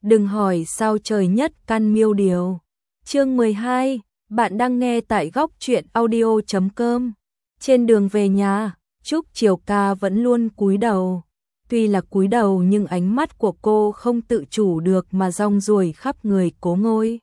Đừng hỏi sao trời nhất căn miêu điều. Chương 12, bạn đang nghe tại góc truyện audio.com. Trên đường về nhà, Trúc Chiều Ca vẫn luôn cúi đầu. Tuy là cúi đầu nhưng ánh mắt của cô không tự chủ được mà rong ruổi khắp người Cố Ngôi.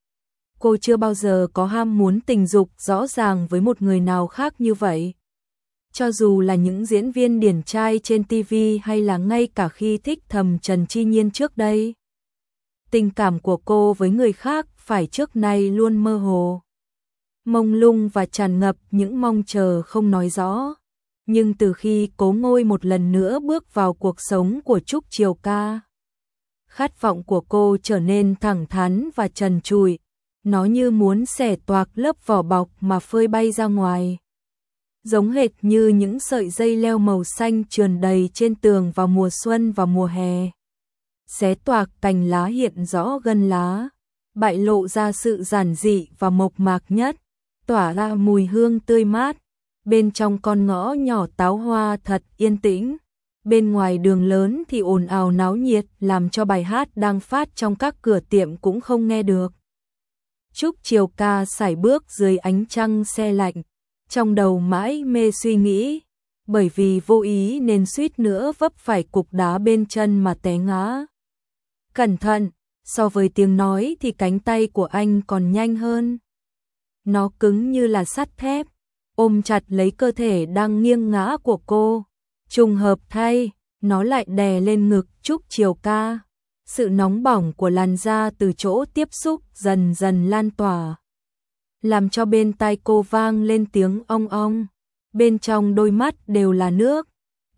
Cô chưa bao giờ có ham muốn tình dục rõ ràng với một người nào khác như vậy. Cho dù là những diễn viên điển trai trên TV hay là ngay cả khi thích thầm Trần Chi Nhiên trước đây. Tình cảm của cô với người khác phải trước nay luôn mơ hồ, mông lung và tràn ngập những mong chờ không nói rõ. Nhưng từ khi Cố Ngôi một lần nữa bước vào cuộc sống của Trúc Chiều Ca, khát vọng của cô trở nên thẳng thắn và trần trụi. Nó như muốn xẻ toạc lớp vỏ bọc mà phơi bay ra ngoài. Giống hệt như những sợi dây leo màu xanh trườn đầy trên tường vào mùa xuân và mùa hè. Xé toạc cành lá hiện rõ gân lá, bại lộ ra sự giản dị và mộc mạc nhất, tỏa ra mùi hương tươi mát. Bên trong con ngõ nhỏ táo hoa thật yên tĩnh, bên ngoài đường lớn thì ồn ào náo nhiệt làm cho bài hát đang phát trong các cửa tiệm cũng không nghe được. Trúc Chiều Ca sải bước dưới ánh trăng se lạnh, trong đầu mãi mê suy nghĩ, bởi vì vô ý nên suýt nữa vấp phải cục đá bên chân mà té ngã. Cẩn thận, so với tiếng nói thì cánh tay của anh còn nhanh hơn. Nó cứng như là sắt thép, ôm chặt lấy cơ thể đang nghiêng ngã của cô. Trùng hợp thay, nó lại đè lên ngực Trúc Chiều Ca. Sự nóng bỏng của làn da từ chỗ tiếp xúc dần dần lan tỏa, làm cho bên tai cô vang lên tiếng ong ong. Bên trong đôi mắt đều là nước.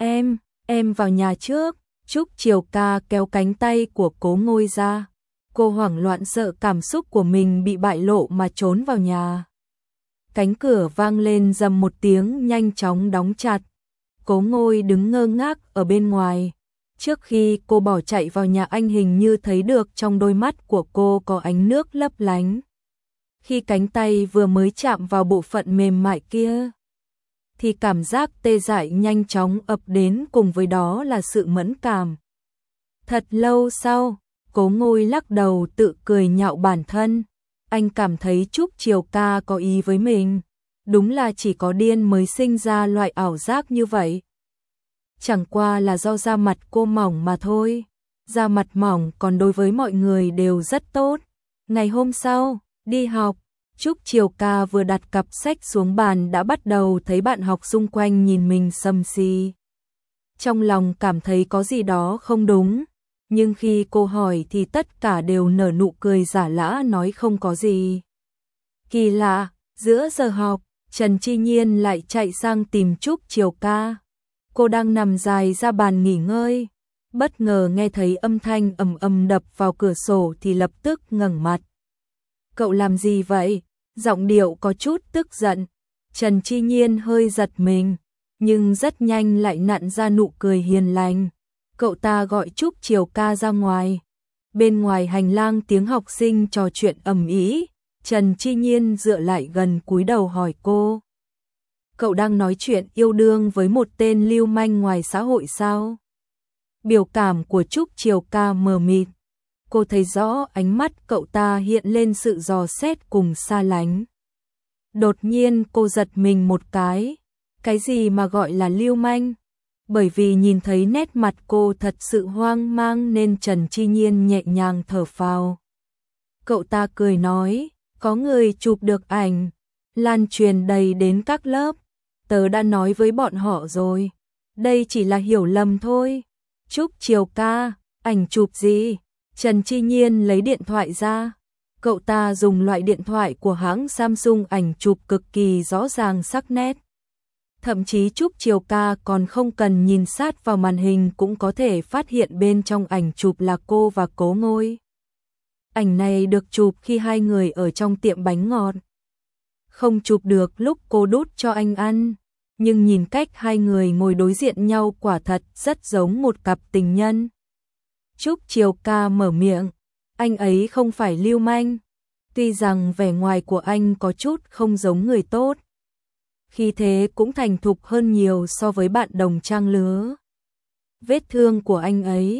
Em vào nhà trước. Trúc Chiều Ca kéo cánh tay của Cố Ngôi ra. Cô hoảng loạn sợ cảm xúc của mình bị bại lộ mà trốn vào nhà. Cánh cửa vang lên rầm một tiếng nhanh chóng đóng chặt. Cố Ngôi đứng ngơ ngác ở bên ngoài. Trước khi cô bỏ chạy vào nhà, anh hình như thấy được trong đôi mắt của cô có ánh nước lấp lánh. Khi cánh tay vừa mới chạm vào bộ phận mềm mại kia, thì cảm giác tê dại nhanh chóng ập đến, cùng với đó là sự mẫn cảm. Thật lâu sau, Cố Ngôi lắc đầu tự cười nhạo bản thân. Anh cảm thấy Trúc Chiều Ca có ý với mình. Đúng là chỉ có điên mới sinh ra loại ảo giác như vậy. Chẳng qua là do da mặt cô mỏng mà thôi. Da mặt mỏng còn đối với mọi người đều rất tốt. Ngày hôm sau, đi học, Trúc Chiều Ca vừa đặt cặp sách xuống bàn đã bắt đầu thấy bạn học xung quanh nhìn mình xăm xì. Trong lòng cảm thấy có gì đó không đúng, nhưng khi cô hỏi thì tất cả đều nở nụ cười giả lả nói không có gì. Kỳ lạ, giữa giờ học, Trần Chi Nhiên lại chạy sang tìm Trúc Chiều Ca. Cô đang nằm dài ra bàn nghỉ ngơi, bất ngờ nghe thấy âm thanh ầm ầm đập vào cửa sổ thì lập tức ngẩng mặt. Cậu làm gì vậy? Giọng điệu có chút tức giận. Trần Chi Nhiên hơi giật mình, nhưng rất nhanh lại nặn ra nụ cười hiền lành. Cậu ta gọi Trúc Chiều Ca ra ngoài. Bên ngoài hành lang tiếng học sinh trò chuyện ầm ĩ. Trần Chi Nhiên dựa lại gần cúi đầu hỏi cô. Cậu đang nói chuyện yêu đương với một tên lưu manh ngoài xã hội sao? Biểu cảm của Trúc Chiều Ca mờ mịt. Cô thấy rõ ánh mắt cậu ta hiện lên sự dò xét cùng xa lánh. Đột nhiên cô giật mình một cái. Cái gì mà gọi là lưu manh? Bởi vì nhìn thấy nét mặt cô thật sự hoang mang nên Trần Chi Nhiên nhẹ nhàng thở phào. Cậu ta cười nói, có người chụp được ảnh, lan truyền đầy đến các lớp. Tớ đã nói với bọn họ rồi, đây chỉ là hiểu lầm thôi. Trúc Chiều Ca, ảnh chụp gì? Trần Chi Nhiên lấy điện thoại ra. Cậu ta dùng loại điện thoại của hãng Samsung, ảnh chụp cực kỳ rõ ràng sắc nét. Thậm chí Trúc Chiều Ca còn không cần nhìn sát vào màn hình cũng có thể phát hiện bên trong ảnh chụp là cô và Cố Ngôi. Ảnh này được chụp khi hai người ở trong tiệm bánh ngọt. Không chụp được lúc cô đút cho anh ăn, nhưng nhìn cách hai người ngồi đối diện nhau quả thật rất giống một cặp tình nhân. Trúc Chiều Ca mở miệng, anh ấy không phải lưu manh. Tuy rằng vẻ ngoài của anh có chút không giống người tốt, khi thế cũng thành thục hơn nhiều so với bạn đồng trang lứa. Vết thương của anh ấy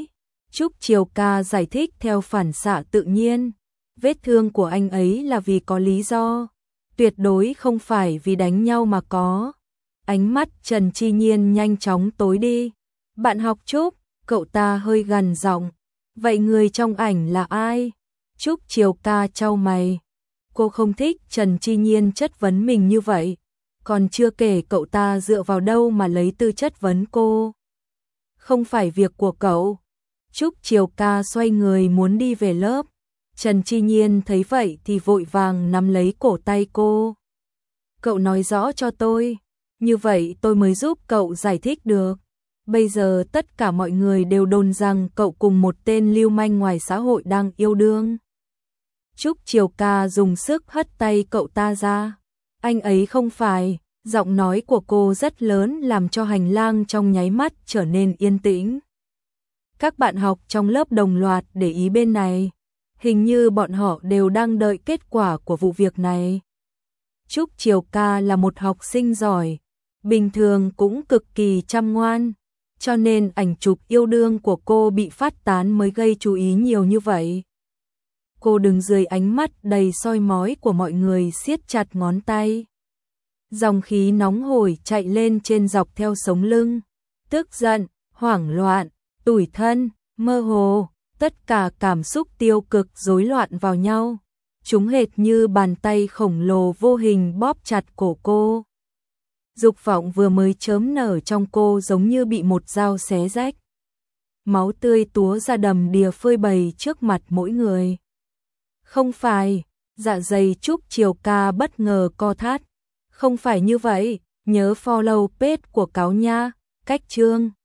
Trúc Chiều Ca giải thích theo phản xạ tự nhiên. Vết thương của anh ấy là vì có lý do, tuyệt đối không phải vì đánh nhau mà có. Ánh mắt Trần Chi Nhiên nhanh chóng tối đi. Bạn học Trúc, cậu ta hơi gằn giọng. Vậy người trong ảnh là ai? Trúc Chiều Ca chau mày. Cô không thích Trần Chi Nhiên chất vấn mình như vậy. Còn chưa kể cậu ta dựa vào đâu mà lấy tư chất vấn cô. Không phải việc của cậu. Trúc Chiều Ca xoay người muốn đi về lớp. Trần Chi Nhiên thấy vậy thì vội vàng nắm lấy cổ tay cô. Cậu nói rõ cho tôi, như vậy tôi mới giúp cậu giải thích được. Bây giờ tất cả mọi người đều đồn rằng cậu cùng một tên lưu manh ngoài xã hội đang yêu đương. Trúc Chiều Ca dùng sức hất tay cậu ta ra. Anh ấy không phải. Giọng nói của cô rất lớn làm cho hành lang trong nháy mắt trở nên yên tĩnh. Các bạn học trong lớp đồng loạt để ý bên này. Hình như bọn họ đều đang đợi kết quả của vụ việc này. Trúc Chiều Ca là một học sinh giỏi, bình thường cũng cực kỳ chăm ngoan, cho nên ảnh chụp yêu đương của cô bị phát tán mới gây chú ý nhiều như vậy. Cô đứng dưới ánh mắt đầy soi mói của mọi người siết chặt ngón tay. Dòng khí nóng hổi chạy lên trên dọc theo sống lưng, tức giận, hoảng loạn, tủi thân, mơ hồ, tất cả cảm xúc tiêu cực rối loạn vào nhau. Chúng hệt như bàn tay khổng lồ vô hình bóp chặt cổ cô. Dục vọng vừa mới chớm nở trong cô giống như bị một dao xé rách. Máu tươi túa ra đầm đìa phơi bày trước mặt mỗi người. Không phải, dạ dày Trúc Chiều Ca bất ngờ co thắt. Không phải như vậy, nhớ follow page của Cáo nha, cách chương.